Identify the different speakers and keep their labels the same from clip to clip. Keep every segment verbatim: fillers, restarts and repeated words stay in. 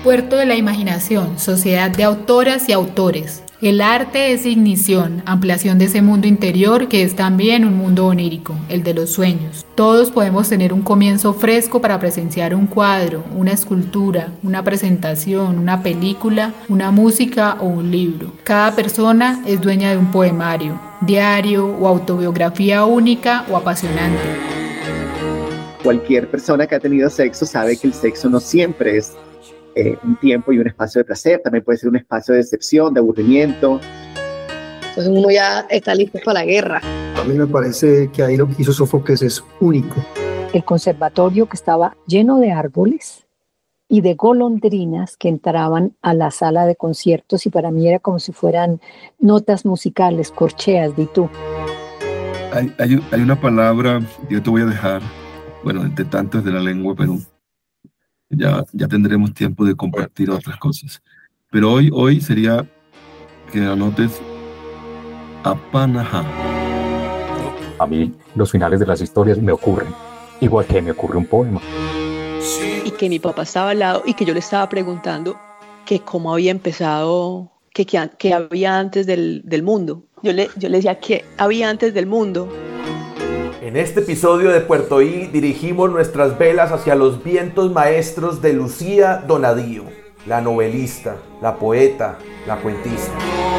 Speaker 1: Puerto de la Imaginación, sociedad de autoras y autores. El arte es ignición, ampliación de ese mundo interior que es también un mundo onírico, el de los sueños. Todos podemos tener un comienzo fresco para presenciar un cuadro, una escultura, una presentación, una película, una música o un libro. Cada persona es dueña de un poemario, diario o autobiografía única o apasionante.
Speaker 2: Cualquier persona que ha tenido sexo sabe que el sexo no siempre es Eh, un tiempo y un espacio de placer, también puede ser un espacio de decepción, de aburrimiento.
Speaker 3: Entonces uno ya está listo para la guerra.
Speaker 4: A mí me parece que ahí lo que hizo Sófocles es único.
Speaker 5: El conservatorio, que estaba lleno de árboles y de golondrinas que entraban a la sala de conciertos, y para mí era como si fueran notas musicales, corcheas, di tú.
Speaker 6: Hay, hay, hay una palabra que yo te voy a dejar, bueno, entre tantas de la lengua, pero Ya, ya tendremos tiempo de compartir otras cosas. Pero hoy, hoy sería que anotes Apanaja.
Speaker 7: A mí los finales de las historias me ocurren, igual que me ocurre un poema.
Speaker 8: Y que mi papá estaba al lado y que yo le estaba preguntando que cómo había empezado, que, que, que había antes del, del mundo. Yo le, yo le decía que había antes del mundo.
Speaker 9: En este episodio de Puerto I dirigimos nuestras velas hacia los vientos maestros de Lucía Donadío, la novelista, la poeta, la cuentista.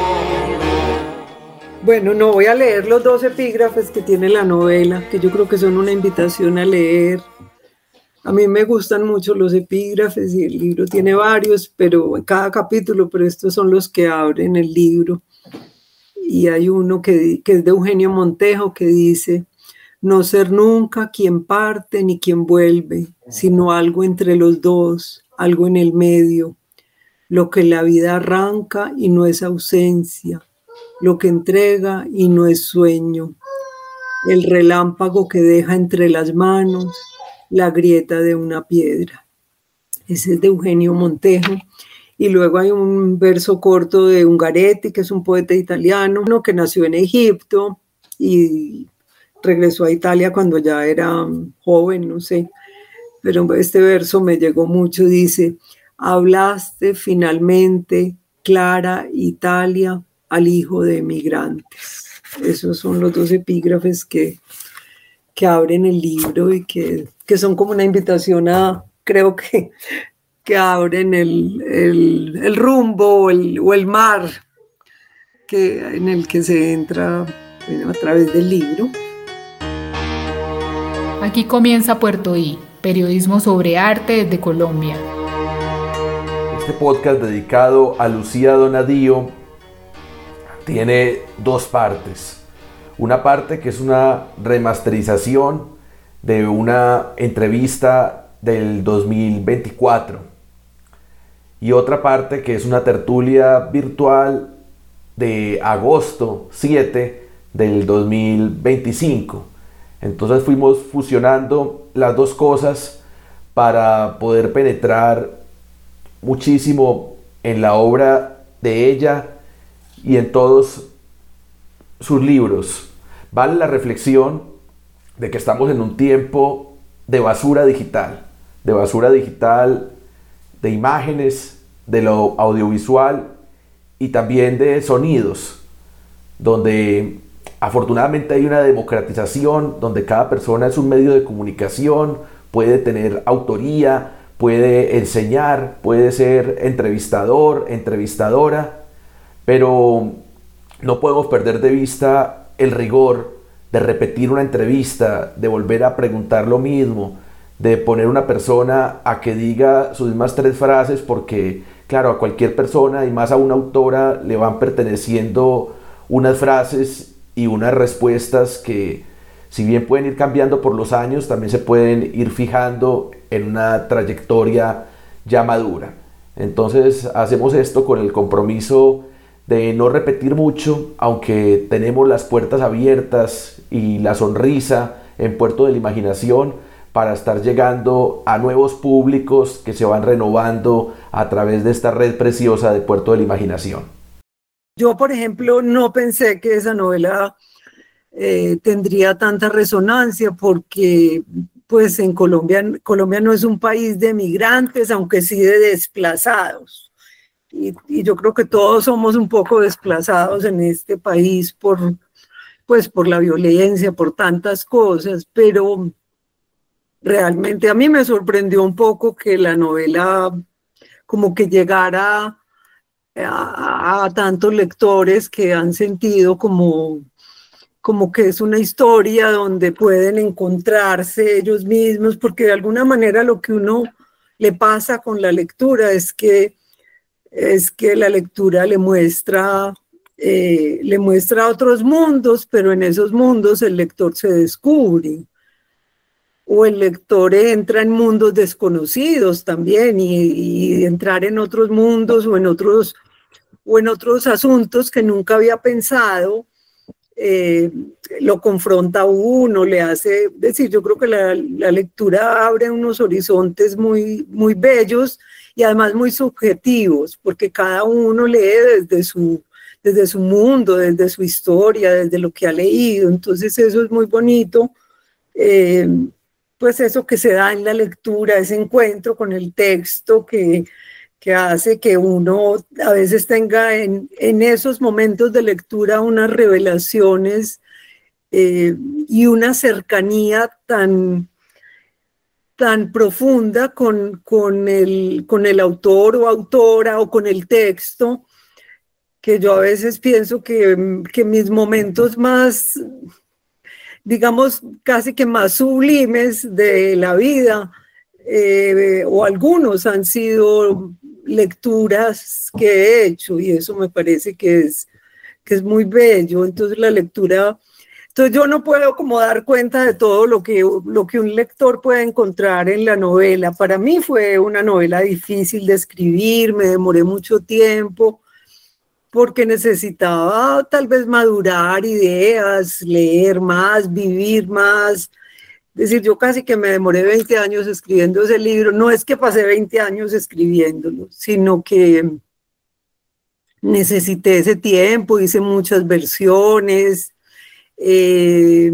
Speaker 10: Bueno, no voy a leer los dos epígrafes que tiene la novela, que yo creo que son una invitación a leer. A mí me gustan mucho los epígrafes y el libro tiene varios, pero en cada capítulo, pero estos son los que abren el libro. Y hay uno que, que es de Eugenio Montejo, que dice: no ser nunca quien parte ni quien vuelve, sino algo entre los dos, algo en el medio, lo que la vida arranca y no es ausencia, lo que entrega y no es sueño, el relámpago que deja entre las manos la grieta de una piedra. Ese es de Eugenio Montejo. Y luego hay un verso corto de Ungaretti, que es un poeta italiano, uno que nació en Egipto y regresó a Italia cuando ya era joven, no sé, pero este verso me llegó mucho. Dice: hablaste finalmente, Clara Italia, al hijo de emigrantes. Esos son los dos epígrafes que, que abren el libro y que, que son como una invitación a, creo que, que abren el, el, el rumbo o el, o el mar que, en el que se entra, bueno, a través del libro.
Speaker 1: Aquí comienza Puerto I, periodismo sobre arte desde Colombia.
Speaker 9: Este podcast dedicado a Lucía Donadío tiene dos partes. Una parte que es una remasterización de una entrevista del dos mil veinticuatro. Y otra parte que es una tertulia virtual de agosto siete del dos mil veinticinco. Entonces fuimos fusionando las dos cosas para poder penetrar muchísimo en la obra de ella y en todos sus libros. Vale la reflexión de que estamos en un tiempo de basura digital, de basura digital, de imágenes, de lo audiovisual y también de sonidos, donde afortunadamente hay una democratización, donde cada persona es un medio de comunicación, puede tener autoría, puede enseñar, puede ser entrevistador, entrevistadora, pero no podemos perder de vista el rigor de repetir una entrevista, de volver a preguntar lo mismo, de poner una persona a que diga sus mismas tres frases, porque claro, a cualquier persona y más a una autora le van perteneciendo unas frases y unas respuestas que, si bien pueden ir cambiando por los años, también se pueden ir fijando en una trayectoria ya madura. Entonces hacemos esto con el compromiso de no repetir mucho, aunque tenemos las puertas abiertas y la sonrisa en Puerto de la Imaginación para estar llegando a nuevos públicos que se van renovando a través de esta red preciosa de Puerto de la Imaginación.
Speaker 10: Yo, por ejemplo, no pensé que esa novela eh, tendría tanta resonancia, porque pues en Colombia, Colombia no es un país de migrantes, aunque sí de desplazados. Y, y yo creo que todos somos un poco desplazados en este país por, pues, por la violencia, por tantas cosas, pero realmente a mí me sorprendió un poco que la novela como que llegara a, a tantos lectores que han sentido como, como que es una historia donde pueden encontrarse ellos mismos, porque de alguna manera lo que uno le pasa con la lectura es que, es que la lectura le muestra, eh, le muestra otros mundos, pero en esos mundos el lector se descubre. O el lector entra en mundos desconocidos también y, y entrar en otros mundos o en otros, o en otros asuntos que nunca había pensado, eh, lo confronta a uno, le hace, es decir, yo creo que la, la lectura abre unos horizontes muy, muy bellos y además muy subjetivos, porque cada uno lee desde su, desde su mundo, desde su historia, desde lo que ha leído, entonces eso es muy bonito. Eh, pues eso que se da en la lectura, ese encuentro con el texto que, que hace que uno a veces tenga en, en esos momentos de lectura unas revelaciones eh, y una cercanía tan, tan profunda con, con, el, con el autor o autora o con el texto, que yo a veces pienso que, que mis momentos más, digamos, casi que más sublimes de la vida, eh, o algunos han sido lecturas que he hecho, y eso me parece que es, que es muy bello. Entonces la lectura, entonces yo no puedo como dar cuenta de todo lo que, lo que un lector puede encontrar en la novela. Para mí fue una novela difícil de escribir, me demoré mucho tiempo, porque necesitaba tal vez madurar ideas, leer más, vivir más. Es decir, yo casi que me demoré veinte años escribiendo ese libro. No es que pasé veinte años escribiéndolo, sino que necesité ese tiempo, hice muchas versiones, eh,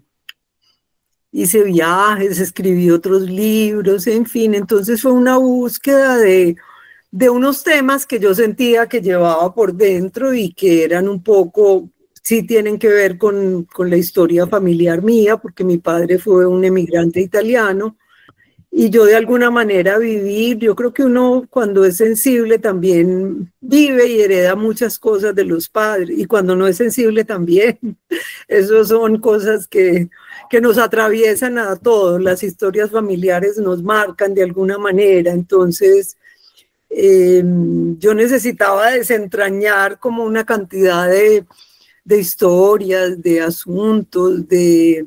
Speaker 10: hice viajes, escribí otros libros, en fin. Entonces fue una búsqueda de... de unos temas que yo sentía que llevaba por dentro y que eran un poco, sí tienen que ver con, con la historia familiar mía, porque mi padre fue un emigrante italiano y yo de alguna manera viví, yo creo que uno cuando es sensible también vive y hereda muchas cosas de los padres, y cuando no es sensible también. Esas son cosas que, que nos atraviesan a todos, las historias familiares nos marcan de alguna manera, entonces... Eh, yo necesitaba desentrañar como una cantidad de, de historias, de asuntos, de,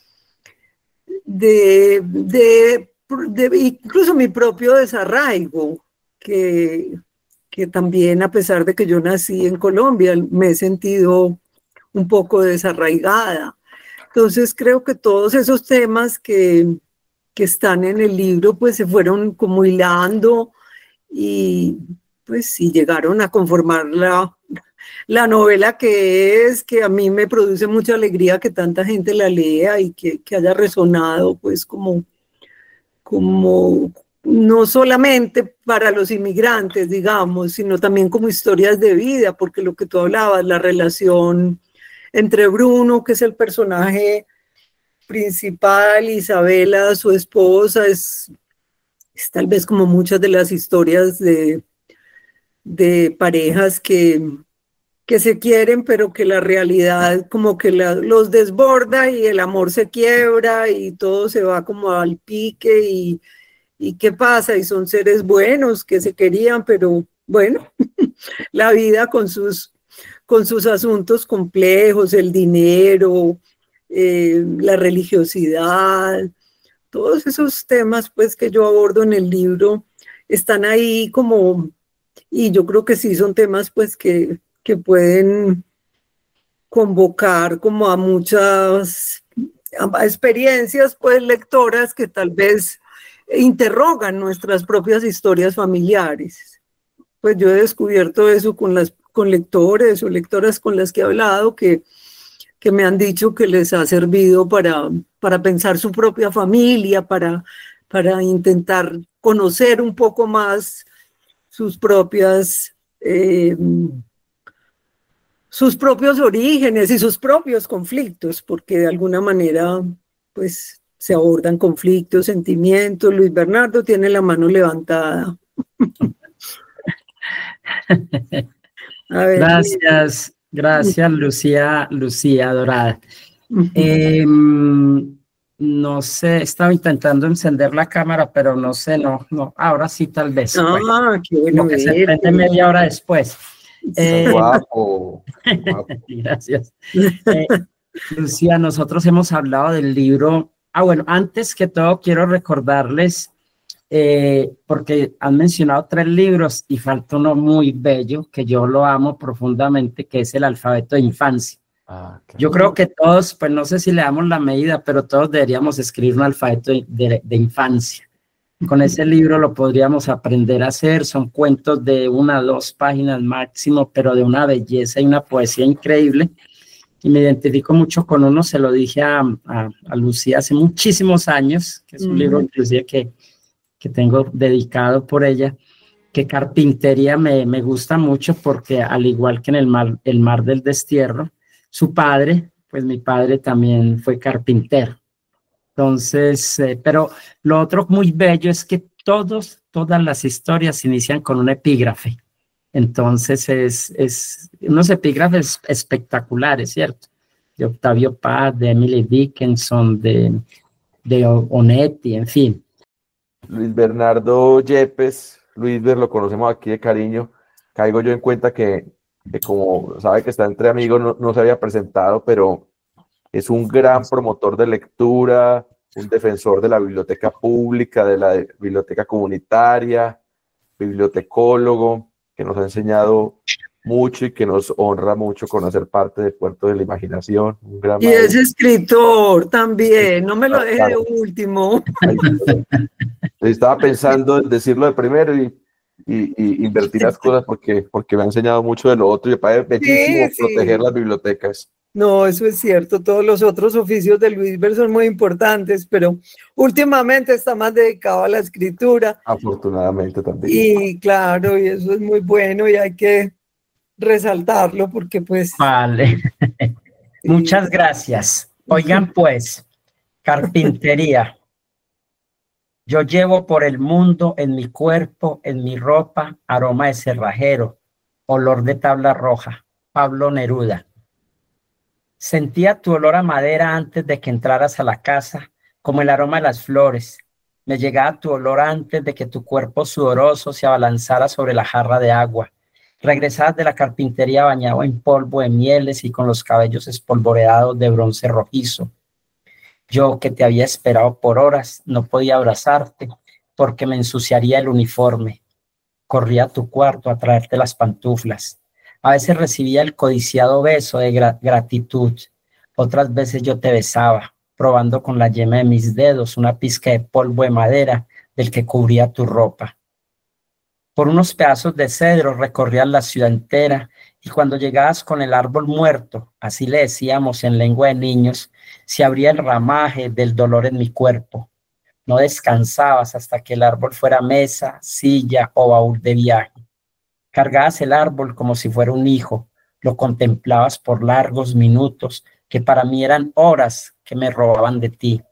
Speaker 10: de, de, de incluso mi propio desarraigo, que, que también, a pesar de que yo nací en Colombia, me he sentido un poco desarraigada. Entonces creo que todos esos temas que, que están en el libro pues se fueron como hilando y pues sí llegaron a conformar la, la novela que es, que a mí me produce mucha alegría que tanta gente la lea y que, que haya resonado pues como, como no solamente para los inmigrantes, digamos, sino también como historias de vida, porque lo que tú hablabas, la relación entre Bruno, que es el personaje principal, Isabela, su esposa, es... es tal vez como muchas de las historias de, de parejas que, que se quieren, pero que la realidad como que la, los desborda y el amor se quiebra y todo se va como al pique y, y ¿qué pasa? Y son seres buenos que se querían, pero bueno, la vida con sus, con sus asuntos complejos, el dinero, eh, la religiosidad, todos esos temas pues que yo abordo en el libro están ahí como, y yo creo que sí son temas pues que, que pueden convocar como a muchas a experiencias pues lectoras que tal vez interrogan nuestras propias historias familiares. Pues yo he descubierto eso con, las, con lectores o lectoras con las que he hablado, que que me han dicho que les ha servido para, para pensar su propia familia, para, para intentar conocer un poco más sus propias, eh, sus propios orígenes y sus propios conflictos, porque de alguna manera, pues, se abordan conflictos, sentimientos. Luis Bernardo tiene la mano levantada.
Speaker 11: A ver, gracias, gracias Lucía, Lucía Dorada. Eh, no sé, estaba intentando encender la cámara, pero no sé, no, no, ahora sí tal vez.
Speaker 10: Ah,
Speaker 11: bueno,
Speaker 10: qué bueno.
Speaker 11: Que se prende media hora después. Eh,
Speaker 9: guapo, guapo.
Speaker 11: Gracias. Eh, Lucía, nosotros hemos hablado del libro. Ah, bueno, antes que todo quiero recordarles, eh, porque han mencionado tres libros y falta uno muy bello, que yo lo amo profundamente, que es El alfabeto de infancia.
Speaker 7: Ah, okay.
Speaker 11: Yo creo que todos, pues no sé si le damos la medida, pero todos deberíamos escribir un alfabeto de, de, de infancia. Con ese libro lo podríamos aprender a hacer, son cuentos de una o dos páginas máximo, pero de una belleza y una poesía increíble. Y me identifico mucho con uno, se lo dije a, a, a Lucía hace muchísimos años, que es un uh-huh. libro inclusive que, que tengo dedicado por ella, que carpintería me, me gusta mucho porque al igual que en el mar, el mar del destierro, su padre, pues mi padre también fue carpintero. Entonces, eh, pero lo otro muy bello es que todos, todas las historias inician con un epígrafe. Entonces, es, es unos epígrafes espectaculares, ¿cierto? De Octavio Paz, de Emily Dickinson, de, de Onetti, en fin.
Speaker 9: Luis Bernardo Yepes, Luis Ber, lo conocemos aquí de cariño. Caigo yo en cuenta que, que como sabe que está entre amigos, no, no se había presentado, pero es un gran promotor de lectura, un defensor de la biblioteca pública, de la biblioteca comunitaria, bibliotecólogo, que nos ha enseñado mucho y que nos honra mucho conocer parte del Puerto de la Imaginación. Un gran
Speaker 10: y
Speaker 9: maestro.
Speaker 10: Es escritor también, no me lo deje de último.
Speaker 9: Estaba pensando en decirlo de primero y, y, y invertir las cosas porque, porque me ha enseñado mucho de lo otro y me parece bellísimo sí, sí. proteger las bibliotecas.
Speaker 10: No, eso es cierto, todos los otros oficios de Luis Ber son muy importantes, pero últimamente está más dedicado a la escritura.
Speaker 9: Afortunadamente también.
Speaker 10: Y claro, y eso es muy bueno y hay que resaltarlo porque pues...
Speaker 11: Vale, sí. Muchas gracias. Oigan pues, carpintería. Yo llevo por el mundo en mi cuerpo, en mi ropa, aroma de cerrajero, olor de tabla roja. Pablo Neruda. Sentía tu olor a madera antes de que entraras a la casa, como el aroma de las flores. Me llegaba tu olor antes de que tu cuerpo sudoroso se abalanzara sobre la jarra de agua. Regresabas de la carpintería bañado en polvo de mieles y con los cabellos espolvoreados de bronce rojizo. Yo, que te había esperado por horas, no podía abrazarte porque me ensuciaría el uniforme. Corría a tu cuarto a traerte las pantuflas. A veces recibía el codiciado beso de gra- gratitud. Otras veces yo te besaba, probando con la yema de mis dedos una pizca de polvo de madera del que cubría tu ropa. Por unos pedazos de cedro recorrías la ciudad entera y cuando llegabas con el árbol muerto, así le decíamos en lengua de niños, se abría el ramaje del dolor en mi cuerpo. No descansabas hasta que el árbol fuera mesa, silla o baúl de viaje. Cargabas el árbol como si fuera un hijo, lo contemplabas por largos minutos, que para mí eran horas que me robaban de ti.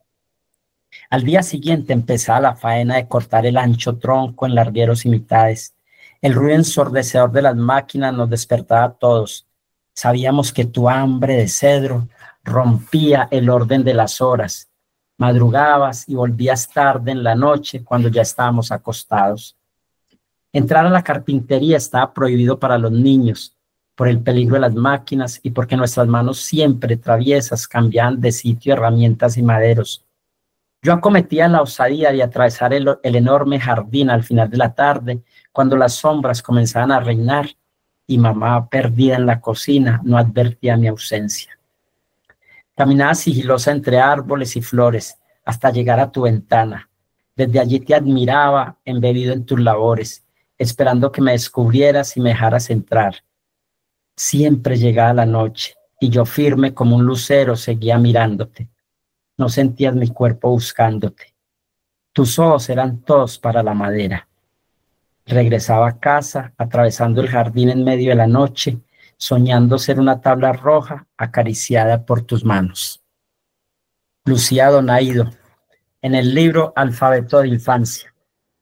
Speaker 11: Al día siguiente empezaba la faena de cortar el ancho tronco en largueros y mitades. El ruido ensordecedor de las máquinas nos despertaba a todos. Sabíamos que tu hambre de cedro rompía el orden de las horas. Madrugabas y volvías tarde en la noche cuando ya estábamos acostados. Entrar a la carpintería estaba prohibido para los niños por el peligro de las máquinas y porque nuestras manos siempre traviesas cambiaban de sitio herramientas y maderos. Yo acometía la osadía de atravesar el, el enorme jardín al final de la tarde cuando las sombras comenzaban a reinar y mamá, perdida en la cocina, no advertía mi ausencia. Caminaba sigilosa entre árboles y flores hasta llegar a tu ventana. Desde allí te admiraba embebido en tus labores, esperando que me descubrieras y me dejaras entrar. Siempre llegaba la noche. y yo firme como un lucero seguía mirándote. No sentías mi cuerpo buscándote. Tus ojos eran todos para la madera. Regresaba a casa, atravesando el jardín en medio de la noche, soñando ser una tabla roja acariciada por tus manos. Lucía Donaido, en el libro Alfabeto de Infancia.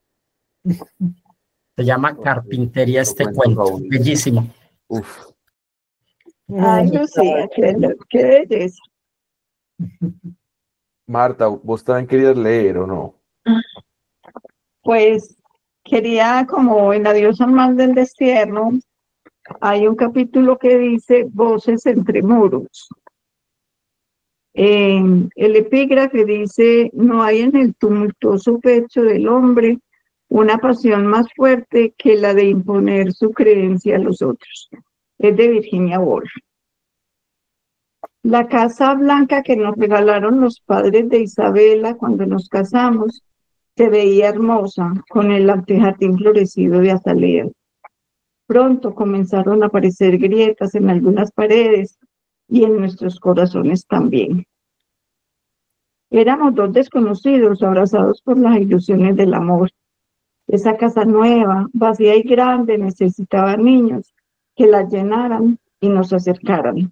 Speaker 11: Se llama Carpintería este cuento. Bellísimo.
Speaker 9: Uf.
Speaker 12: Ay, Lucía, qué, qué belleza.
Speaker 9: Marta, ¿vos también querías leer o no?
Speaker 12: Pues quería, como en La diosa más del destierro, hay un capítulo que dice Voces entre muros. Eh, el epígrafe dice: no hay en el tumultuoso pecho del hombre una pasión más fuerte que la de imponer su creencia a los otros. Es de Virginia Woolf. La casa blanca que nos regalaron los padres de Isabela cuando nos casamos se veía hermosa, con el antejardín florecido de azaleas. Pronto comenzaron a aparecer grietas en algunas paredes y en nuestros corazones también. Éramos dos desconocidos abrazados por las ilusiones del amor. Esa casa nueva, vacía y grande, necesitaba niños que la llenaran y nos acercaran.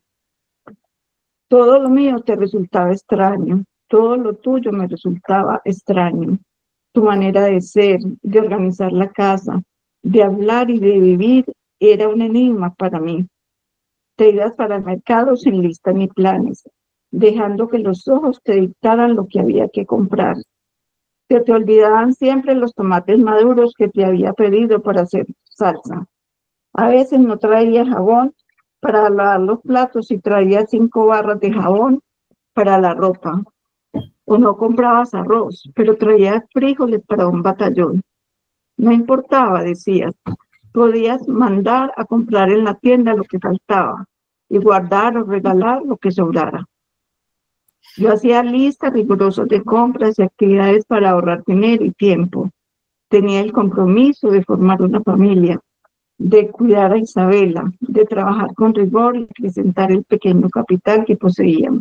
Speaker 12: Todo lo mío te resultaba extraño, todo lo tuyo me resultaba extraño. Tu manera de ser, de organizar la casa, de hablar y de vivir era un enigma para mí. Te ibas para el mercado sin lista ni planes, dejando que los ojos te dictaran lo que había que comprar. Se te olvidaban siempre los tomates maduros que te había pedido para hacer salsa. A veces no traía jabón para lavar los platos y traía cinco barras de jabón para la ropa. O no comprabas arroz, pero traías frijoles para un batallón. No importaba, decías. Podías mandar a comprar en la tienda lo que faltaba y guardar o regalar lo que sobrara. Yo hacía listas rigurosas de compras y actividades para ahorrar dinero y tiempo. Tenía el compromiso de formar una familia, de cuidar a Isabela, de trabajar con rigor y presentar el pequeño capital que poseíamos.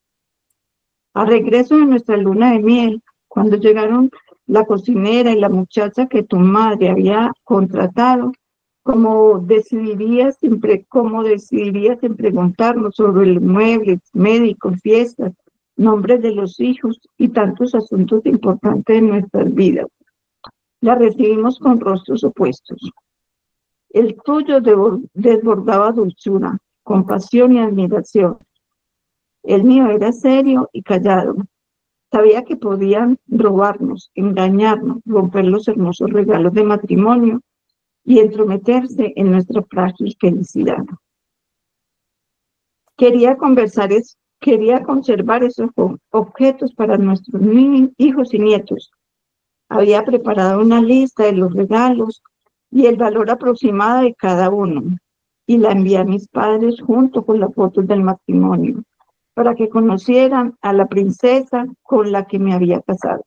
Speaker 12: A regreso de nuestra luna de miel, cuando llegaron la cocinera y la muchacha que tu madre había contratado, como decidirías en, pre, como decidirías en preguntarnos sobre el mueble, médicos, fiestas, nombres de los hijos y tantos asuntos importantes en nuestras vidas. La recibimos con rostros opuestos. El tuyo desbordaba dulzura, compasión y admiración. El mío era serio y callado. Sabía que podían robarnos, engañarnos, romper los hermosos regalos de matrimonio y entrometerse en nuestra frágil felicidad. Quería conversar, es, quería conservar esos objetos para nuestros hijos y nietos. Había preparado una lista de los regalos y el valor aproximado de cada uno, y la envié a mis padres junto con las fotos del matrimonio, para que conocieran a la princesa con la que me había casado.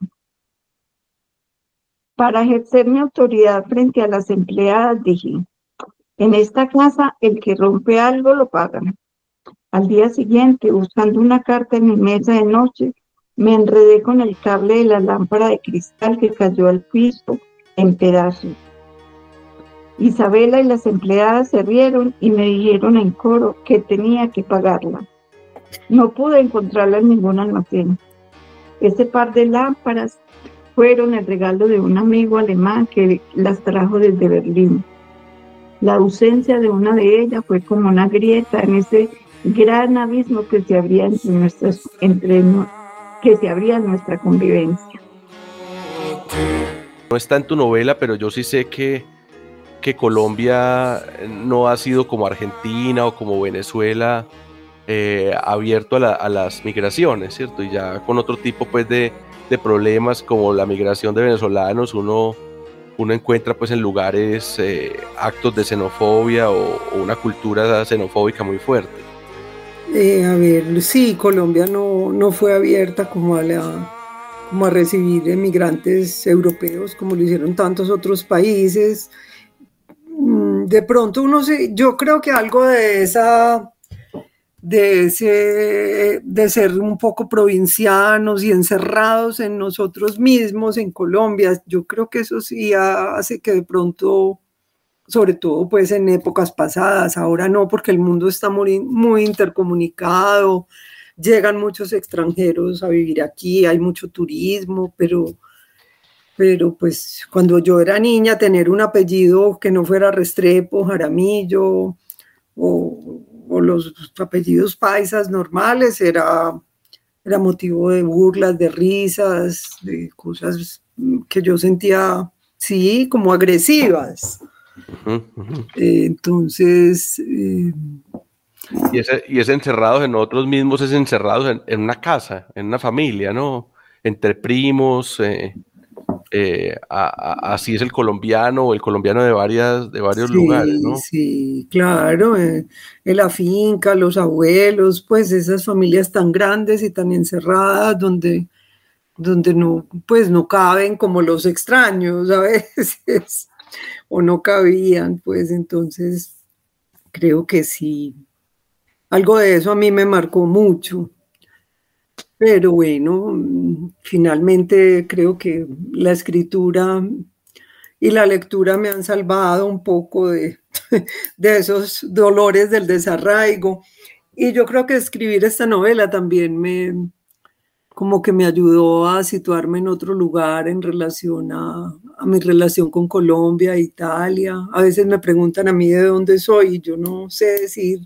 Speaker 12: Para ejercer mi autoridad frente a las empleadas, dije: en esta casa el que rompe algo lo paga. Al día siguiente, buscando una carta en mi mesa de noche, me enredé con el cable de la lámpara de cristal que cayó al piso en pedazos. Isabela y las empleadas se rieron y me dijeron en coro que tenía que pagarla. No pude encontrarla en ningún almacén. Ese par de lámparas fueron el regalo de un amigo alemán que las trajo desde Berlín. La ausencia de una de ellas fue como una grieta en ese gran abismo que se abría entre nuestras, entre, que se abría en nuestra convivencia.
Speaker 13: No está en tu novela, pero yo sí sé que, que Colombia no ha sido como Argentina o como Venezuela, eh, abierto a, la, a las migraciones, ¿cierto? Y ya con otro tipo pues de, de problemas como la migración de venezolanos, uno, uno encuentra pues en lugares eh, actos de xenofobia o, o una cultura xenofóbica muy fuerte.
Speaker 10: Eh, a ver, sí, Colombia no, no fue abierta como a, la, como a recibir emigrantes europeos como lo hicieron tantos otros países. De pronto uno se, yo creo que algo de esa de, ese, de ser un poco provincianos y encerrados en nosotros mismos en Colombia. Yo creo que eso sí hace que de pronto, sobre todo pues en épocas pasadas, ahora no, porque el mundo está muy, muy intercomunicado, llegan muchos extranjeros a vivir aquí, hay mucho turismo, pero, pero pues cuando yo era niña, tener un apellido que no fuera Restrepo, Jaramillo o, o los apellidos paisas normales era, era motivo de burlas, de risas, de cosas que yo sentía, sí, como agresivas.
Speaker 13: Uh-huh, uh-huh.
Speaker 10: Eh, entonces... Eh,
Speaker 13: Y ese, y ese encerrados en nosotros mismos es encerrados en, en una casa, en una familia, ¿no? Entre primos, eh, eh, a, a, así es el colombiano o el colombiano de, varias, de varios
Speaker 10: sí,
Speaker 13: lugares, ¿no?
Speaker 10: Sí, claro, eh, en la finca, los abuelos, pues esas familias tan grandes y tan encerradas donde, donde no, pues no caben como los extraños a veces, o no cabían, pues entonces creo que sí. Algo de eso a mí me marcó mucho, pero bueno, finalmente creo que la escritura y la lectura me han salvado un poco de, de esos dolores del desarraigo, y yo creo que escribir esta novela también me, como que me ayudó a situarme en otro lugar en relación a, a mi relación con Colombia, Italia. A veces me preguntan a mí de dónde soy y yo no sé decir.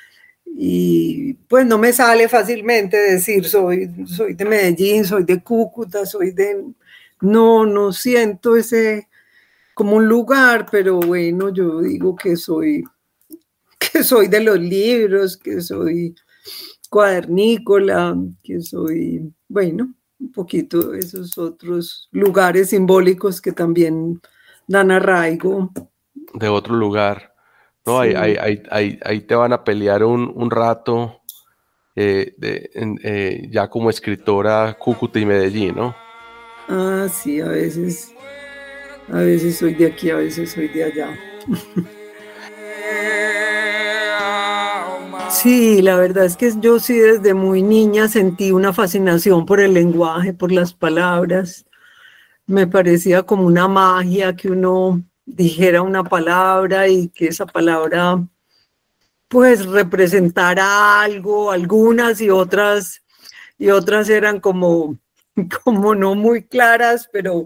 Speaker 10: Y pues no me sale fácilmente decir soy, soy de Medellín, soy de Cúcuta, soy de... No, no siento ese como un lugar, pero bueno, yo digo que soy, que soy de los libros, que soy cuadernícola, que soy, bueno, un poquito esos otros lugares simbólicos que también dan arraigo.
Speaker 13: De otro lugar. No,
Speaker 10: Sí.
Speaker 13: ahí, ahí, ahí, ahí, ahí te van a pelear un, un rato eh, de, en, eh, ya como escritora Cúcuta y Medellín, ¿no?
Speaker 10: Ah, sí, a veces, a veces soy de aquí, a veces soy de allá. Sí, la verdad es que yo sí desde muy niña sentí una fascinación por el lenguaje, por las palabras. Me parecía como una magia que uno dijera una palabra y que esa palabra pues representara algo, algunas y otras, y otras eran como, como no muy claras, pero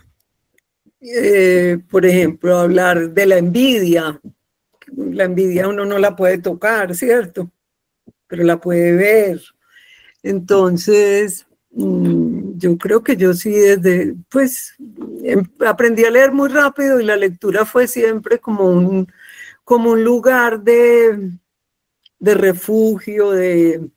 Speaker 10: eh, por ejemplo, hablar de la envidia. La envidia uno no la puede tocar, ¿cierto? Pero la puede ver. Entonces, yo creo que yo sí desde, pues, aprendí a leer muy rápido y la lectura fue siempre como un, como un lugar de, de refugio, de,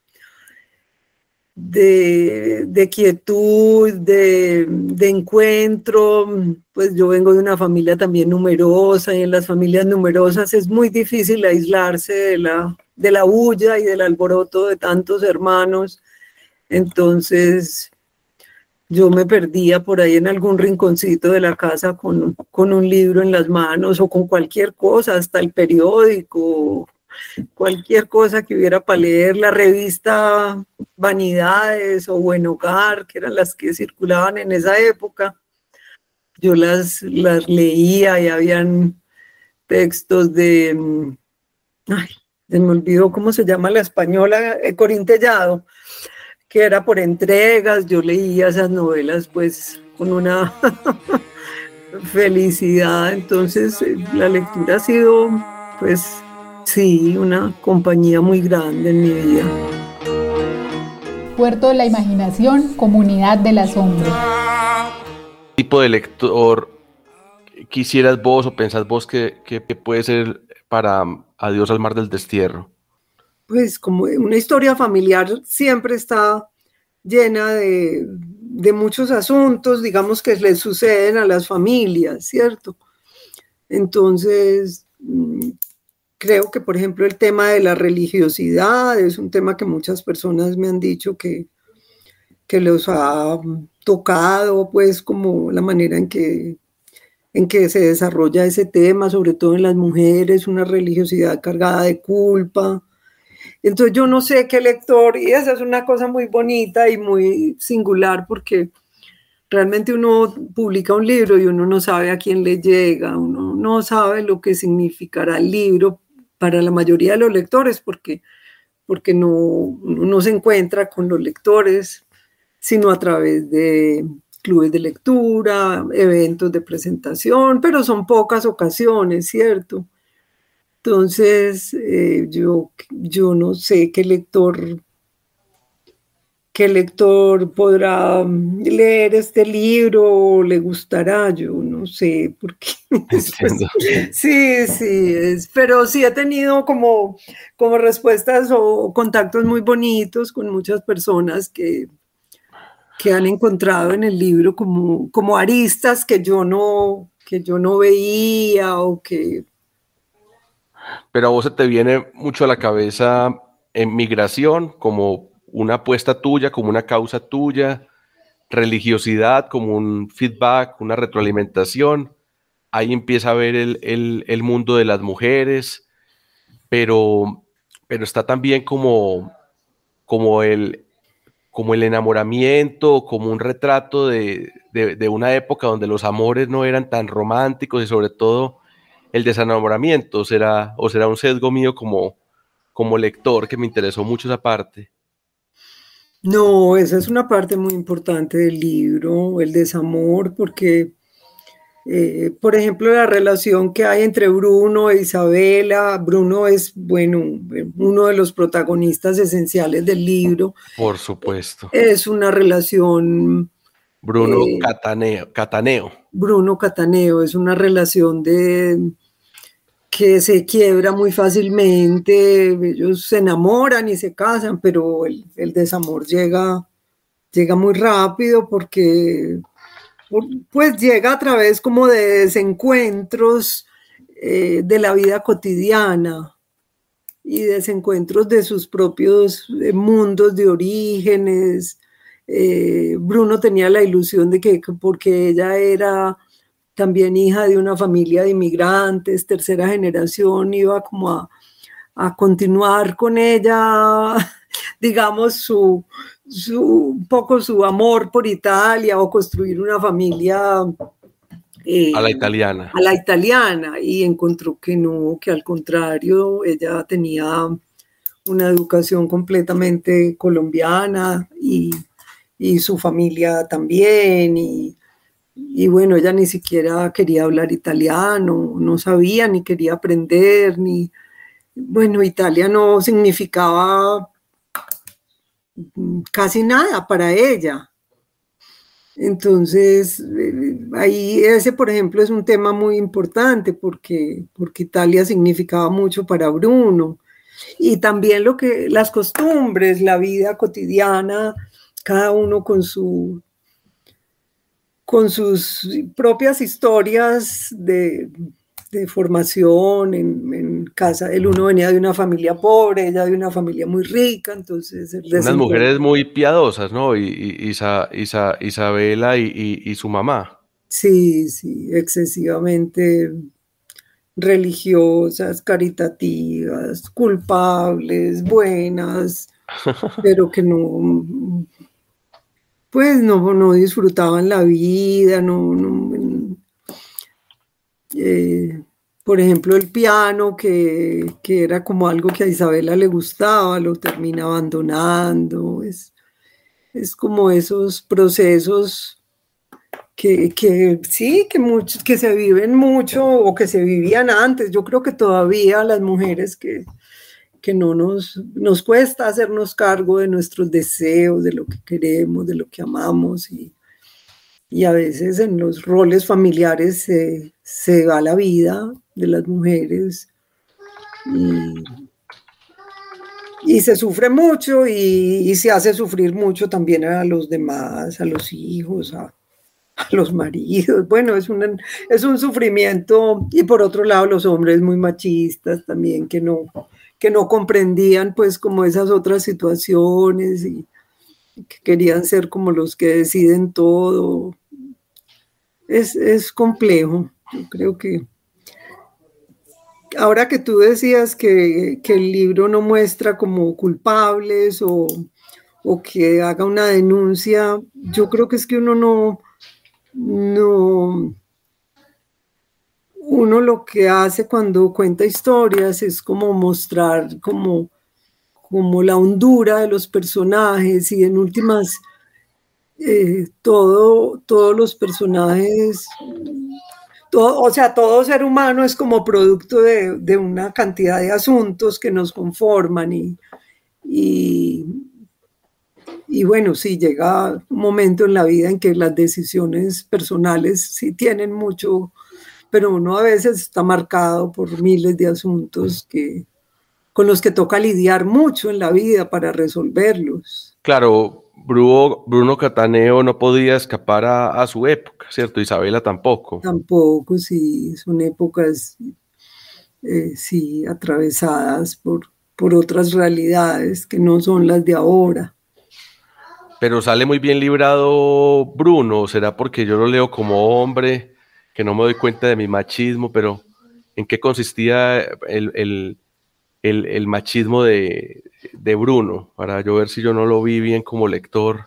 Speaker 10: de, de quietud, de, de encuentro. Pues yo vengo de una familia también numerosa y en las familias numerosas es muy difícil aislarse de la, de la bulla y del alboroto de tantos hermanos. Entonces yo me perdía por ahí en algún rinconcito de la casa con, con un libro en las manos o con cualquier cosa, hasta el periódico, cualquier cosa que hubiera para leer, la revista Vanidades o Buen Hogar, que eran las que circulaban en esa época. Yo las, las leía y habían textos de, ay, se me olvidó cómo se llama la española, eh, Corín Tellado, que era por entregas. Yo leía esas novelas pues con una felicidad. Entonces la lectura ha sido pues sí, una compañía muy grande en mi vida.
Speaker 1: Puerto de la Imaginación, Comunidad del Asombro.
Speaker 13: ¿Qué tipo de lector quisieras vos o pensás vos que, que, que puede ser para Adiós al Mar del Destierro?
Speaker 10: Pues como una historia familiar siempre está llena de, de muchos asuntos, digamos, que le suceden a las familias, ¿cierto? Entonces, creo que, por ejemplo, el tema de la religiosidad es un tema que muchas personas me han dicho que, que los ha tocado, pues, como la manera en que, en que se desarrolla ese tema, sobre todo en las mujeres, una religiosidad cargada de culpa. Entonces yo no sé qué lector, y esa es una cosa muy bonita y muy singular, porque realmente uno publica un libro y uno no sabe a quién le llega, uno no sabe lo que significará el libro para la mayoría de los lectores, porque, porque no, uno no se encuentra con los lectores, sino a través de clubes de lectura, eventos de presentación, pero son pocas ocasiones, ¿cierto? Entonces, eh, yo, yo no sé qué lector, qué lector podrá leer este libro o le gustará, yo no sé, porque pues, sí, sí, es, pero sí he tenido como, como respuestas o contactos muy bonitos con muchas personas que, que han encontrado en el libro como, como aristas que yo no, que yo no veía o que...
Speaker 13: Pero a vos se te viene mucho a la cabeza en migración como una apuesta tuya, como una causa tuya, religiosidad como un feedback, una retroalimentación. Ahí empieza a ver el, el, el mundo de las mujeres, pero, pero está también como, como, el, como el enamoramiento, como un retrato de, de, de una época donde los amores no eran tan románticos y sobre todo el desenamoramiento. ¿Será, o será un sesgo mío como, como lector que me interesó mucho esa parte?
Speaker 10: No, esa es una parte muy importante del libro, el desamor, porque, eh, por ejemplo, la relación que hay entre Bruno e Isabela, Bruno es, bueno, uno de los protagonistas esenciales del libro.
Speaker 13: Por supuesto.
Speaker 10: Es una relación...
Speaker 13: Bruno
Speaker 10: eh,
Speaker 13: Cataneo, Cataneo.
Speaker 10: Bruno Cataneo, es una relación de... que se quiebra muy fácilmente, ellos se enamoran y se casan, pero el, el desamor llega, llega muy rápido porque pues llega a través como de desencuentros eh, de la vida cotidiana y desencuentros de sus propios eh, mundos de orígenes. Eh, Bruno tenía la ilusión de que porque ella era también hija de una familia de inmigrantes, tercera generación, iba como a, a continuar con ella, digamos, su, su, un poco su amor por Italia o construir una familia eh,
Speaker 13: a la italiana.
Speaker 10: A la italiana, y encontró que no, que al contrario, ella tenía una educación completamente colombiana y, y su familia también, y Y bueno, ella ni siquiera quería hablar italiano, no sabía, ni quería aprender, ni... Bueno, Italia no significaba casi nada para ella. Entonces, ahí ese, por ejemplo, es un tema muy importante porque, porque Italia significaba mucho para Bruno. Y también lo que, las costumbres, la vida cotidiana, cada uno con su... con sus propias historias de, de formación en, en casa. El uno venía de una familia pobre, ella de una familia muy rica, entonces... El
Speaker 13: Unas mujeres muy piadosas, ¿no? Y, y, Isa, Isa, Isabela y, y, y su mamá.
Speaker 10: Sí, sí, excesivamente religiosas, caritativas, culpables, buenas, pero que no... pues no, no disfrutaban la vida, no, no eh, por ejemplo, el piano, que, que era como algo que a Isabela le gustaba, lo termina abandonando, es, es como esos procesos que, que sí, que, muchos, que se viven mucho o que se vivían antes. Yo creo que todavía las mujeres que... que no nos, nos cuesta hacernos cargo de nuestros deseos, de lo que queremos, de lo que amamos, y, y a veces en los roles familiares se, se va la vida de las mujeres y, y se sufre mucho y, y se hace sufrir mucho también a los demás, a los hijos, a, a los maridos. Bueno, es un, es un sufrimiento, y por otro lado los hombres muy machistas también que no... que no comprendían pues como esas otras situaciones y que querían ser como los que deciden todo. Es, es complejo. Yo creo que ahora que tú decías que, que el libro no muestra como culpables o, o que haga una denuncia, yo creo que es que uno no, no, uno lo que hace cuando cuenta historias es como mostrar como, como la hondura de los personajes y en últimas eh, todo, todos los personajes... Todo, o sea, todo ser humano es como producto de, de una cantidad de asuntos que nos conforman y, y, y bueno, sí, llega un momento en la vida en que las decisiones personales sí tienen mucho, pero uno a veces está marcado por miles de asuntos que, con los que toca lidiar mucho en la vida para resolverlos.
Speaker 13: Claro, Bruno, Bruno Cataneo no podía escapar a, a su época, ¿cierto? Isabela tampoco.
Speaker 10: Tampoco, sí, son épocas, eh, sí, atravesadas por, por otras realidades que no son las de ahora.
Speaker 13: Pero sale muy bien librado Bruno, ¿será porque yo lo leo como hombre, que no me doy cuenta de mi machismo? Pero ¿en qué consistía el, el, el, el machismo de, de Bruno? Para yo ver si yo no lo vi bien como lector.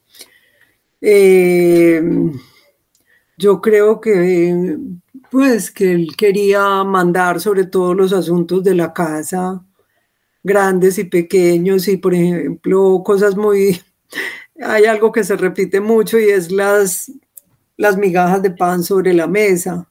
Speaker 10: Eh, yo creo que, pues, que él quería mandar sobre todo los asuntos de la casa, grandes y pequeños, y por ejemplo, cosas muy... Hay algo que se repite mucho y es las, las migajas de pan sobre la mesa.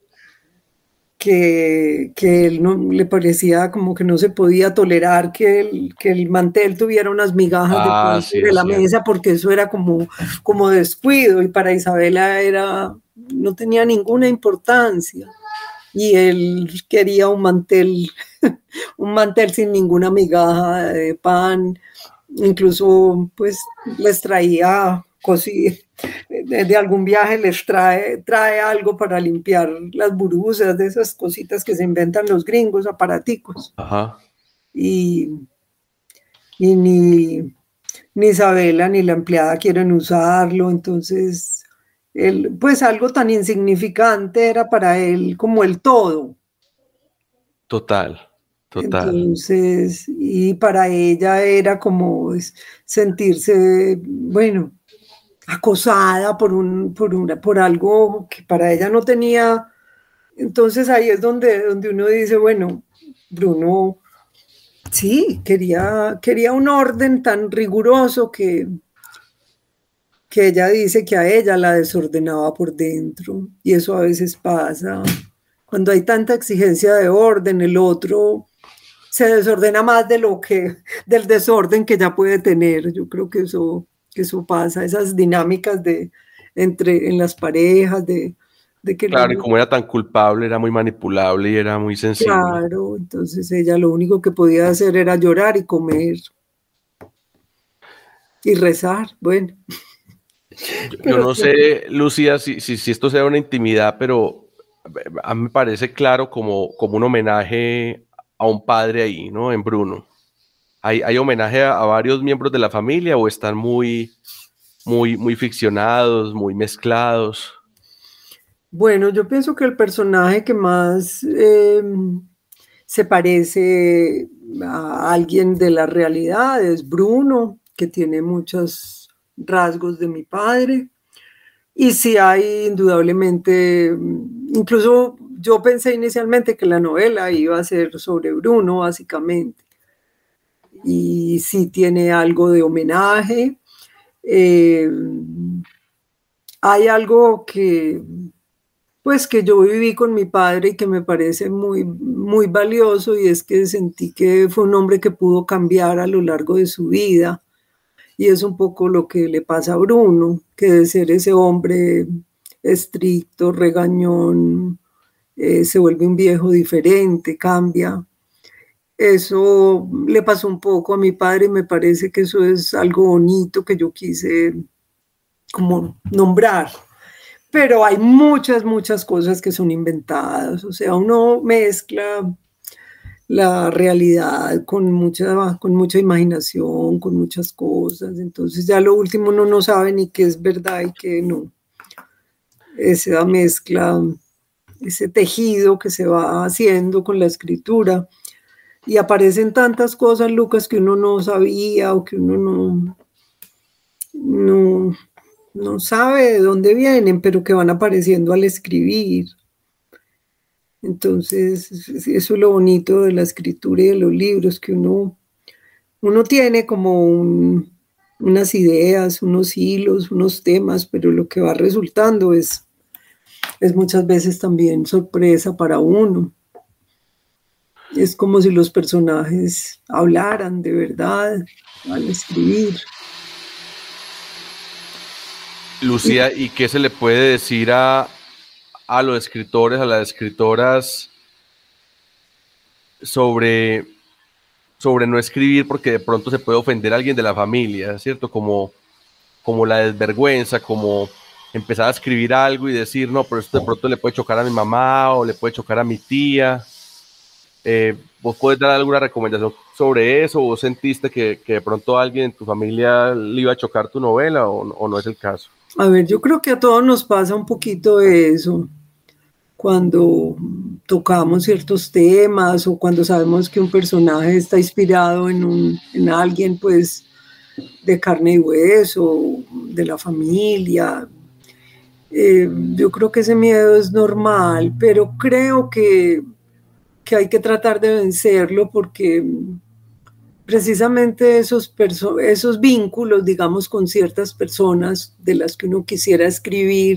Speaker 10: Que, que él no le parecía como que no se podía tolerar que el, que el mantel tuviera unas migajas ah, de pan sí, sobre la mesa, porque eso era como, como descuido y para Isabela era, no tenía ninguna importancia y él quería un mantel, un mantel sin ninguna migaja de pan, incluso pues les traía cocido. De, de algún viaje les trae, trae algo para limpiar las burbujas, de esas cositas que se inventan los gringos, aparaticos.
Speaker 13: Ajá.
Speaker 10: Y, y ni, ni Isabela ni la empleada quieren usarlo, entonces, él, pues algo tan insignificante era para él como el todo.
Speaker 13: Total, total.
Speaker 10: Entonces, y para ella era como sentirse, bueno, acosada por, un, por, una, por algo que para ella no tenía. Entonces ahí es donde, donde uno dice, bueno, Bruno sí, quería, quería un orden tan riguroso que, que ella dice que a ella la desordenaba por dentro. Y eso a veces pasa. Cuando hay tanta exigencia de orden, el otro se desordena más de lo que, del desorden que ya puede tener. Yo creo que eso... que eso pasa, esas dinámicas de entre en las parejas, de, de que...
Speaker 13: Claro, no, y como era tan culpable, era muy manipulable y era muy sensible.
Speaker 10: Claro, entonces ella lo único que podía hacer era llorar y comer. Y rezar, bueno.
Speaker 13: Yo, yo no sé, Lucía, si, si, si esto sea una intimidad, pero a mí me parece claro como, como un homenaje a un padre ahí, ¿no? En Bruno. ¿Hay, hay homenaje a, a varios miembros de la familia o están muy, muy, muy ficcionados, muy mezclados?
Speaker 10: Bueno, yo pienso que el personaje que más eh, se parece a alguien de la realidad es Bruno, que tiene muchos rasgos de mi padre. Y sí hay indudablemente, incluso yo pensé inicialmente que la novela iba a ser sobre Bruno, básicamente. Y sí tiene algo de homenaje. Eh, hay algo que, pues, que yo viví con mi padre y que me parece muy, muy valioso, y es que sentí que fue un hombre que pudo cambiar a lo largo de su vida. Y es un poco lo que le pasa a Bruno, que de ser ese hombre estricto, regañón, eh, se vuelve un viejo diferente, cambia. Eso le pasó un poco a mi padre y me parece que eso es algo bonito que yo quise como nombrar. Pero hay muchas, muchas cosas que son inventadas. O sea, uno mezcla la realidad con mucha, con mucha imaginación, con muchas cosas. Entonces ya lo último uno no sabe ni qué es verdad y qué no. Esa mezcla ese tejido que se va haciendo con la escritura. Y aparecen tantas cosas, Lucas, que uno no sabía o que uno no, no, no sabe de dónde vienen, pero que van apareciendo al escribir. Entonces, eso es lo bonito de la escritura y de los libros, que uno, uno tiene como un, unas ideas, unos hilos, unos temas, pero lo que va resultando es, es muchas veces también sorpresa para uno. Es como si los personajes hablaran de verdad al escribir.
Speaker 13: Lucía, ¿y qué se le puede decir a, a los escritores, a las escritoras sobre, sobre no escribir porque de pronto se puede ofender a alguien de la familia, ¿cierto? Como, como la desvergüenza, como empezar a escribir algo y decir, no, pero esto de pronto le puede chocar a mi mamá o le puede chocar a mi tía. Eh, ¿Vos podés dar alguna recomendación sobre eso? ¿Vos sentiste que, que de pronto a alguien en tu familia le iba a chocar tu novela o, o no es el caso?
Speaker 10: A ver, yo creo que a todos nos pasa un poquito eso cuando tocamos ciertos temas o cuando sabemos que un personaje está inspirado en, un, en alguien pues de carne y hueso, de la familia. Eh, yo creo que ese miedo es normal, pero creo que que hay que tratar de vencerlo porque precisamente esos, perso- esos vínculos, digamos, con ciertas personas de las que uno quisiera escribir,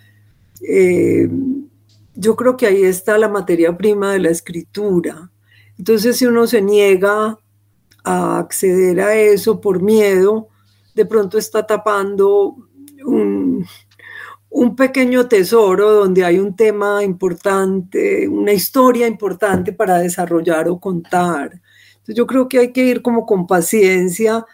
Speaker 10: eh, yo creo que ahí está la materia prima de la escritura. Entonces, si uno se niega a acceder a eso por miedo, de pronto está tapando un... un pequeño tesoro donde hay un tema importante, una historia importante para desarrollar o contar. Entonces yo creo que hay que ir como con paciencia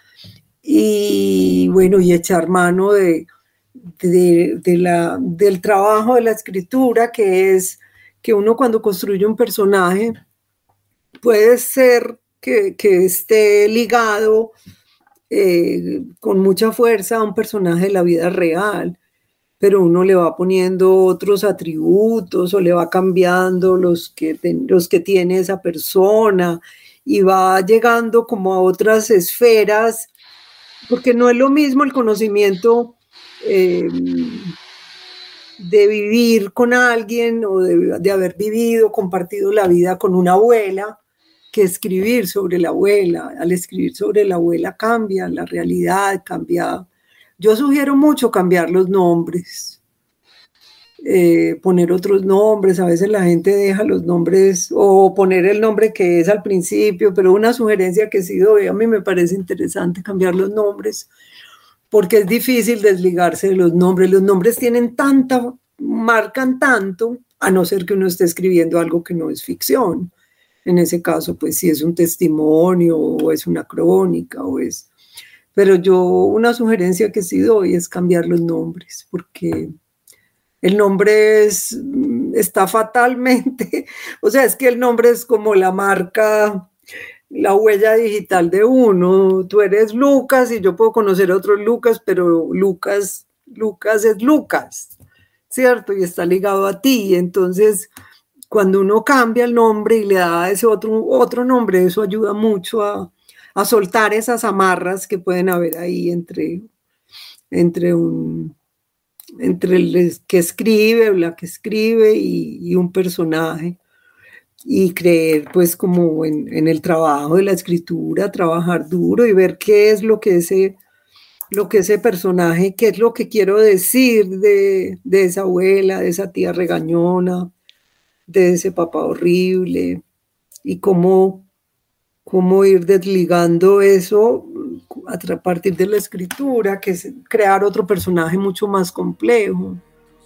Speaker 10: y bueno, y echar mano de, de, de la, del trabajo de la escritura, que es que uno cuando construye un personaje puede ser que, que esté ligado eh, con mucha fuerza a un personaje de la vida real, pero uno le va poniendo otros atributos o le va cambiando los que, ten, los que tiene esa persona y va llegando como a otras esferas, porque no es lo mismo el conocimiento eh, de vivir con alguien o de, de haber vivido, compartido la vida con una abuela, que escribir sobre la abuela. Al escribir sobre la abuela cambia la realidad, cambia. Yo sugiero mucho cambiar los nombres, eh, poner otros nombres. A veces la gente deja los nombres o poner el nombre que es al principio, pero una sugerencia que sí doy, a mí me parece interesante cambiar los nombres, porque es difícil desligarse de los nombres. Los nombres tienen tanta, marcan tanto, a no ser que uno esté escribiendo algo que no es ficción. En ese caso, pues si es un testimonio o es una crónica o es... Pero yo una sugerencia que sí doy es cambiar los nombres, porque el nombre es, está fatalmente, o sea, es que el nombre es como la marca, la huella digital de uno. Tú eres Lucas y yo puedo conocer a otros Lucas, pero Lucas, Lucas es Lucas, ¿cierto? Y está ligado a ti. Entonces, cuando uno cambia el nombre y le da ese otro, otro nombre, eso ayuda mucho a... a soltar esas amarras que pueden haber ahí entre, entre, un, entre el que escribe o la que escribe y, y un personaje, y creer pues como en, en el trabajo de la escritura, trabajar duro y ver qué es lo que ese, lo que ese personaje, qué es lo que quiero decir de, de esa abuela, de esa tía regañona, de ese papá horrible, y cómo cómo ir desligando eso a partir de la escritura, que es crear otro personaje mucho más complejo.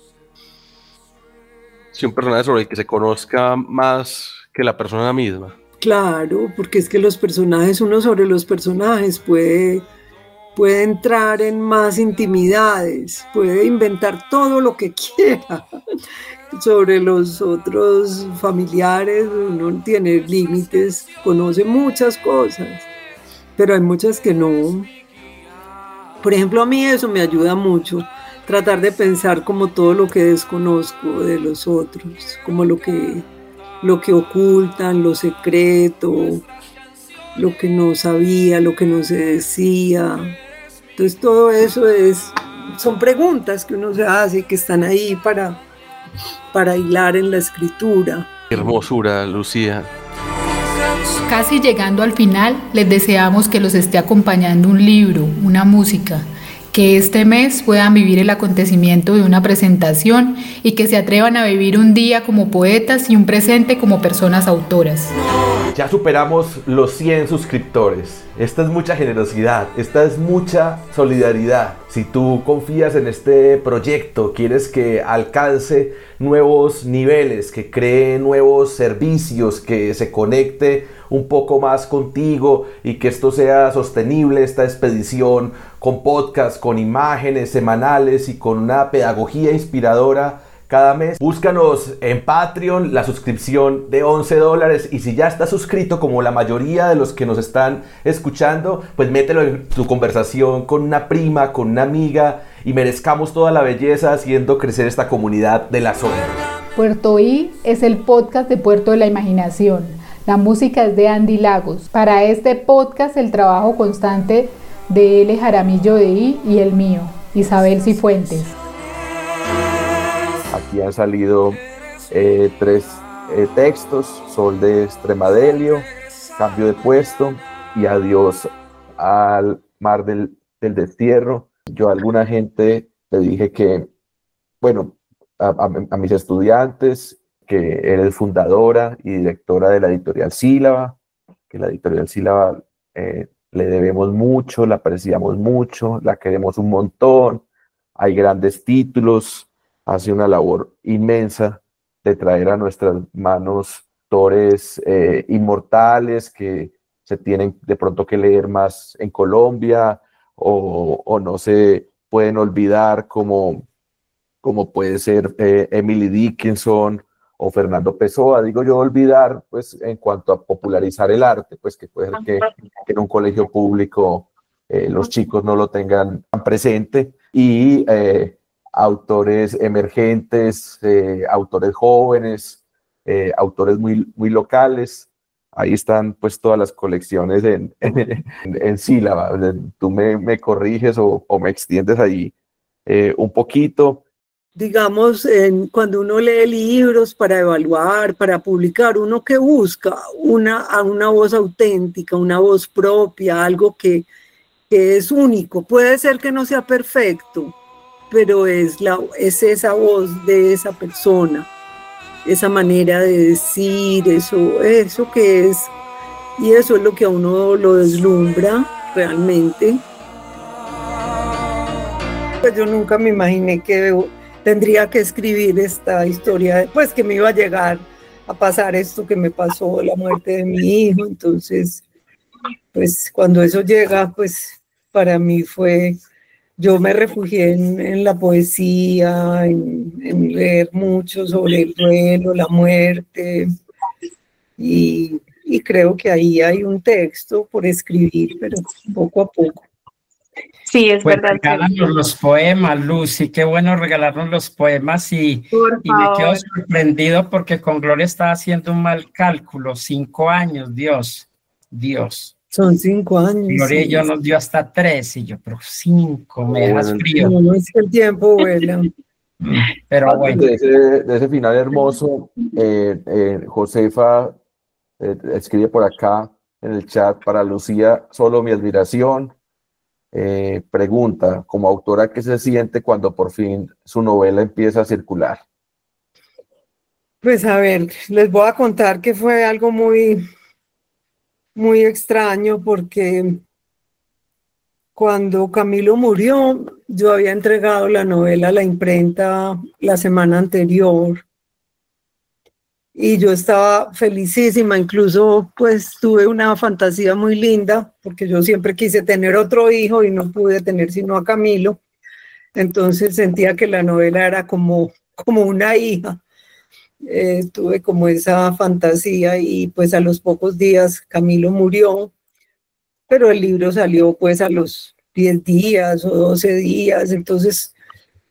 Speaker 13: Sí, un personaje sobre el que se conozca más que la persona misma.
Speaker 10: Claro, porque es que los personajes, uno sobre los personajes puede, puede entrar en más intimidades, puede inventar todo lo que quiera. Sobre los otros familiares uno tiene límites, conoce muchas cosas, pero hay muchas que no. Por ejemplo, a mí eso me ayuda mucho, tratar de pensar como todo lo que desconozco de los otros, como lo que, lo que ocultan, lo secreto, lo que no sabía, lo que no se decía. Entonces todo eso es, son preguntas que uno se hace y que están ahí para, para hilar en la escritura.
Speaker 13: Qué hermosura, Lucía.
Speaker 1: Casi llegando al final, les deseamos que los esté acompañando un libro, una música, que este mes puedan vivir el acontecimiento de una presentación y que se atrevan a vivir un día como poetas y un presente como personas autoras.
Speaker 9: Ya superamos los cien suscriptores. Esta es mucha generosidad, esta es mucha solidaridad. Si tú confías en este proyecto, quieres que alcance nuevos niveles, que cree nuevos servicios, que se conecte un poco más contigo y que esto sea sostenible, esta expedición con podcast, con imágenes semanales y con una pedagogía inspiradora cada mes, búscanos en Patreon, la suscripción de once dólares, y si ya estás suscrito como la mayoría de los que nos están escuchando, pues mételo en tu conversación con una prima, con una amiga, y merezcamos toda la belleza haciendo crecer esta comunidad de la zona.
Speaker 1: Puerto I es el podcast de Puerto de la Imaginación. La música es de Andy Lagos. Para este podcast el trabajo constante de L. Jaramillo de I y el mío, Isabel Cifuentes.
Speaker 6: Aquí han salido eh, tres eh, textos: Sol de Extremadelio, Cambio de Puesto y Adiós al Mar del, del Destierro. Yo a alguna gente le dije que, bueno, a, a, a mis estudiantes, que eres fundadora y directora de la editorial Sílaba, que la editorial Sílaba eh, le debemos mucho, la apreciamos mucho, la queremos un montón, hay grandes títulos, hace una labor inmensa de traer a nuestras manos autores eh, inmortales que se tienen de pronto que leer más en Colombia o, o no se pueden olvidar, como, como puede ser eh, Emily Dickinson o Fernando Pessoa. Digo yo olvidar, pues en cuanto a popularizar el arte, pues que puede ser que, que en un colegio público eh, los chicos no lo tengan tan presente, y eh, autores emergentes, eh, autores jóvenes, eh, autores muy, muy locales. Ahí están pues todas las colecciones en, en, en Sílaba. Tú me, me corriges o, o me extiendes ahí eh, un poquito.
Speaker 10: Digamos, en, cuando uno lee libros para evaluar, para publicar, uno que busca una, una voz auténtica, una voz propia, algo que, que es único. Puede ser que no sea perfecto, pero es, la, es esa voz de esa persona, esa manera de decir, eso, eso que es, y eso es lo que a uno lo deslumbra realmente. Pues yo nunca me imaginé que tendría que escribir esta historia, pues que me iba a llegar a pasar esto que me pasó, la muerte de mi hijo. Entonces, pues cuando eso llega, pues para mí fue... Yo me refugié en, en la poesía, en, en leer mucho sobre el duelo, la muerte, y, y creo que ahí hay un texto por escribir, pero poco a poco.
Speaker 12: Sí, es
Speaker 11: pues
Speaker 12: verdad.
Speaker 11: Regálanos los poemas, Lucy, qué bueno regalarnos los poemas, y, y me quedo sorprendido porque con Gloria estaba haciendo un mal cálculo, cinco años, Dios, Dios.
Speaker 10: Son cinco años.
Speaker 11: Gloria y yo nos dio hasta tres, y yo, pero cinco, me dejas frío.
Speaker 10: No, no es que el tiempo vuela.
Speaker 11: Pero bueno.
Speaker 6: De ese, de ese final hermoso, eh, eh, Josefa eh, escribe por acá en el chat: para Lucía, solo mi admiración. Eh, pregunta, como autora, ¿qué se siente cuando por fin su novela empieza a circular?
Speaker 10: Pues a ver, les voy a contar que fue algo muy... muy extraño, porque cuando Camilo murió, yo había entregado la novela a la imprenta la semana anterior y yo estaba felicísima. Incluso pues tuve una fantasía muy linda, porque yo siempre quise tener otro hijo y no pude tener sino a Camilo. Entonces sentía que la novela era como, como una hija. Eh, tuve como esa fantasía, y pues a los pocos días Camilo murió, pero el libro salió pues a los diez días o doce días. Entonces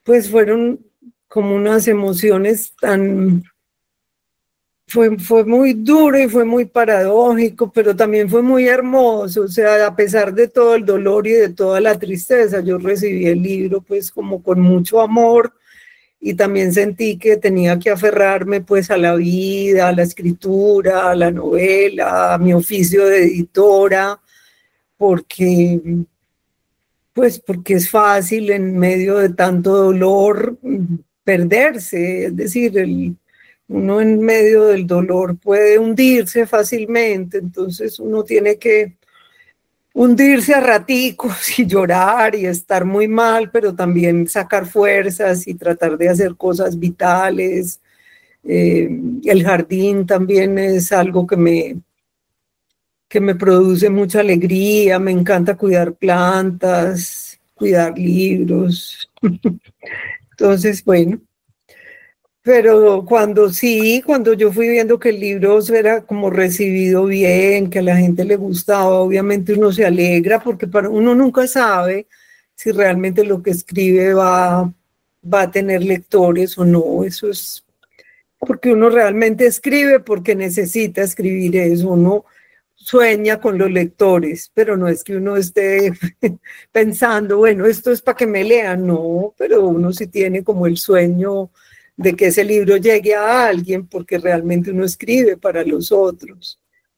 Speaker 10: pues fueron como unas emociones tan... Fue, fue muy duro y fue muy paradójico, pero también fue muy hermoso. O sea, a pesar de todo el dolor y de toda la tristeza, yo recibí el libro pues como con mucho amor, y también sentí que tenía que aferrarme pues a la vida, a la escritura, a la novela, a mi oficio de editora, porque, pues porque es fácil en medio de tanto dolor perderse, es decir, el... Uno en medio del dolor puede hundirse fácilmente, entonces uno tiene que hundirse a raticos y llorar y estar muy mal, pero también sacar fuerzas y tratar de hacer cosas vitales. Eh, el jardín también es algo que me, que me produce mucha alegría, me encanta cuidar plantas, cuidar libros. Entonces, bueno. Pero cuando sí, cuando yo fui viendo que el libro era como recibido bien, que a la gente le gustaba, obviamente uno se alegra, porque para uno nunca sabe si realmente lo que escribe va, va a tener lectores o no. Eso es porque uno realmente escribe porque necesita escribir eso. Uno sueña con los lectores, pero no es que uno esté pensando, bueno, esto es para que me lean, no, pero uno sí tiene como el sueño de que ese libro llegue a alguien, porque realmente uno escribe para los otros.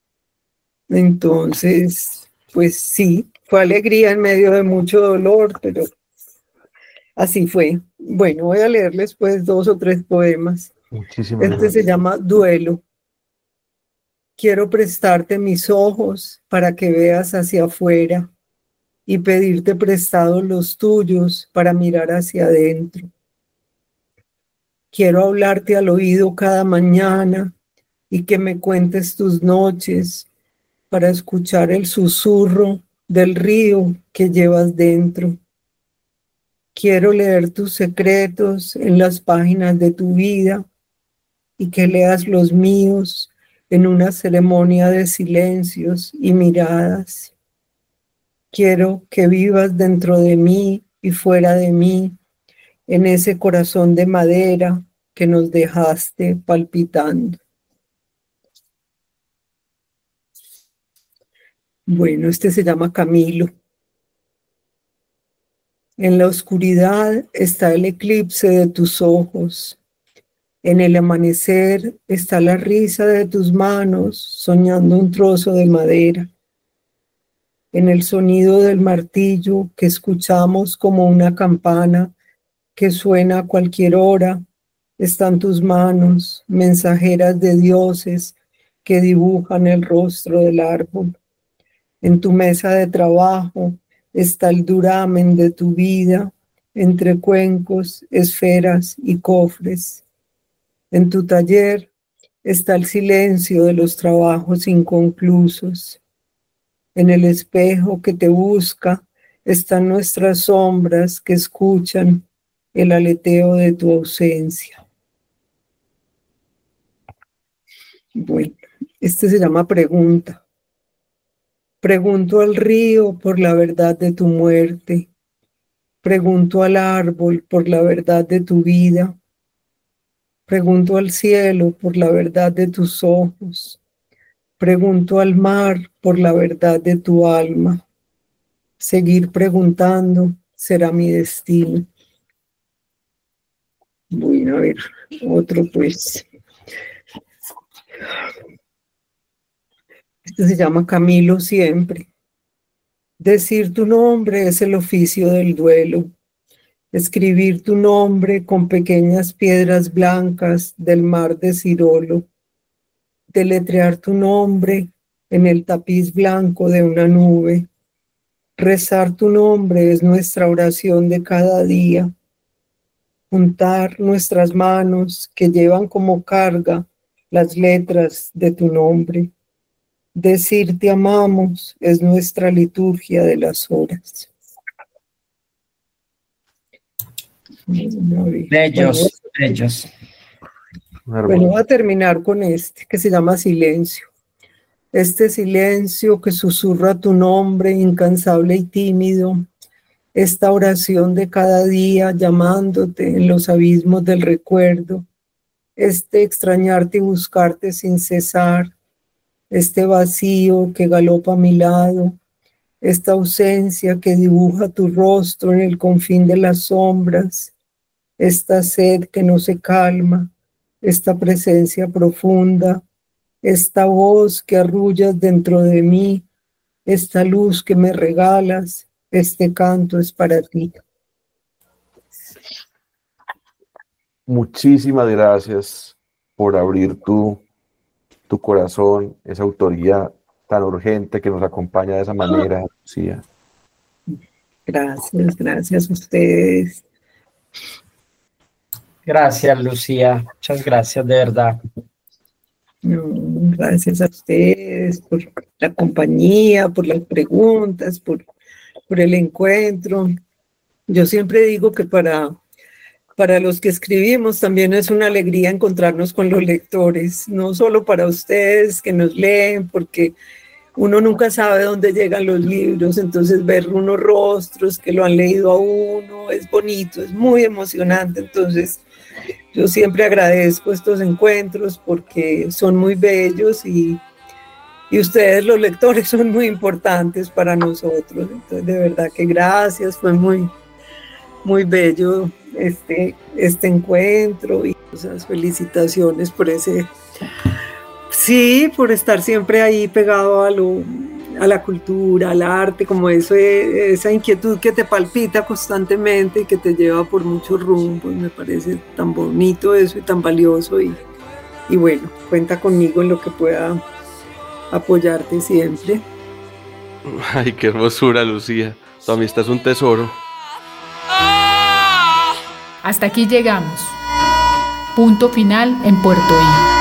Speaker 10: Entonces, pues sí, fue alegría en medio de mucho dolor, pero así fue. Bueno, voy a leerles pues dos o tres poemas.
Speaker 9: Muchísimas
Speaker 10: Este se llama Duelo. Quiero prestarte mis ojos para que veas hacia afuera y pedirte prestados los tuyos para mirar hacia adentro. Quiero hablarte al oído cada mañana y que me cuentes tus noches para escuchar el susurro del río que llevas dentro. Quiero leer tus secretos en las páginas de tu vida y que leas los míos en una ceremonia de silencios y miradas. Quiero que vivas dentro de mí y fuera de mí, en ese corazón de madera que nos dejaste palpitando. Bueno, este se llama Camilo. En la oscuridad está el eclipse de tus ojos. En el amanecer está la risa de tus manos soñando un trozo de madera. En el sonido del martillo que escuchamos como una campana que suena a cualquier hora, están tus manos, mensajeras de dioses que dibujan el rostro del árbol. En tu mesa de trabajo está el duramen de tu vida, entre cuencos, esferas y cofres. En tu taller está el silencio de los trabajos inconclusos. En el espejo que te busca están nuestras sombras que escuchan el aleteo de tu ausencia. Bueno, este se llama Pregunta. Pregunto al río por la verdad de tu muerte. Pregunto al árbol por la verdad de tu vida. Pregunto al cielo por la verdad de tus ojos. Pregunto al mar por la verdad de tu alma. Seguir preguntando será mi destino. Bueno, a ver, otro pues. Este se llama Camilo siempre. Decir tu nombre es el oficio del duelo. Escribir tu nombre con pequeñas piedras blancas del mar de Cirolo. Deletrear tu nombre en el tapiz blanco de una nube. Rezar tu nombre es nuestra oración de cada día. Juntar nuestras manos que llevan como carga las letras de tu nombre. Decir te amamos es nuestra liturgia de las horas.
Speaker 11: Bellos, bellos.
Speaker 10: Bueno, voy a terminar con este que se llama Silencio. Este silencio que susurra tu nombre incansable y tímido esta oración de cada día llamándote en los abismos del recuerdo, este extrañarte y buscarte sin cesar, este vacío que galopa a mi lado, esta ausencia que dibuja tu rostro en el confín de las sombras, esta sed que no se calma, esta presencia profunda, esta voz que arrullas dentro de mí, esta luz que me regalas, este canto es para ti.
Speaker 9: Muchísimas gracias por abrir tu, tu corazón, esa autoría tan urgente que nos acompaña de esa manera, Lucía.
Speaker 10: Gracias, gracias a ustedes.
Speaker 11: Gracias, Lucía. Muchas gracias, de verdad.
Speaker 10: No, gracias a ustedes por la compañía, por las preguntas, por, por el encuentro. Yo siempre digo que para, para los que escribimos también es una alegría encontrarnos con los lectores, no solo para ustedes que nos leen, porque uno nunca sabe dónde llegan los libros, entonces ver unos rostros que lo han leído a uno es bonito, es muy emocionante. Entonces yo siempre agradezco estos encuentros porque son muy bellos y, y ustedes los lectores son muy importantes para nosotros. Entonces de verdad que gracias, fue muy, muy bello este, este encuentro y esas felicitaciones por ese... Sí, por estar siempre ahí pegado a, lo, a la cultura, al arte, como eso, esa inquietud que te palpita constantemente y que te lleva por muchos rumbos. Me parece tan bonito eso y tan valioso. Y, y bueno, cuenta conmigo en lo que pueda apoyarte siempre.
Speaker 13: Ay, qué hermosura, Lucía. Tu amistad es un tesoro.
Speaker 1: Hasta aquí llegamos. Punto final en Puerto I.